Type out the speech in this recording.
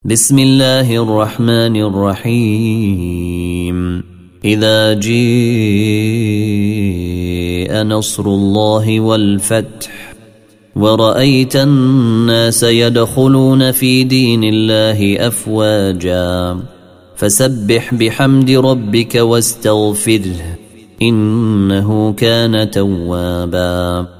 بسم الله الرحمن الرحيم إذا جاء نصر الله والفتح ورأيت الناس يدخلون في دين الله أفواجا فسبح بحمد ربك واستغفره إنه كان توابا.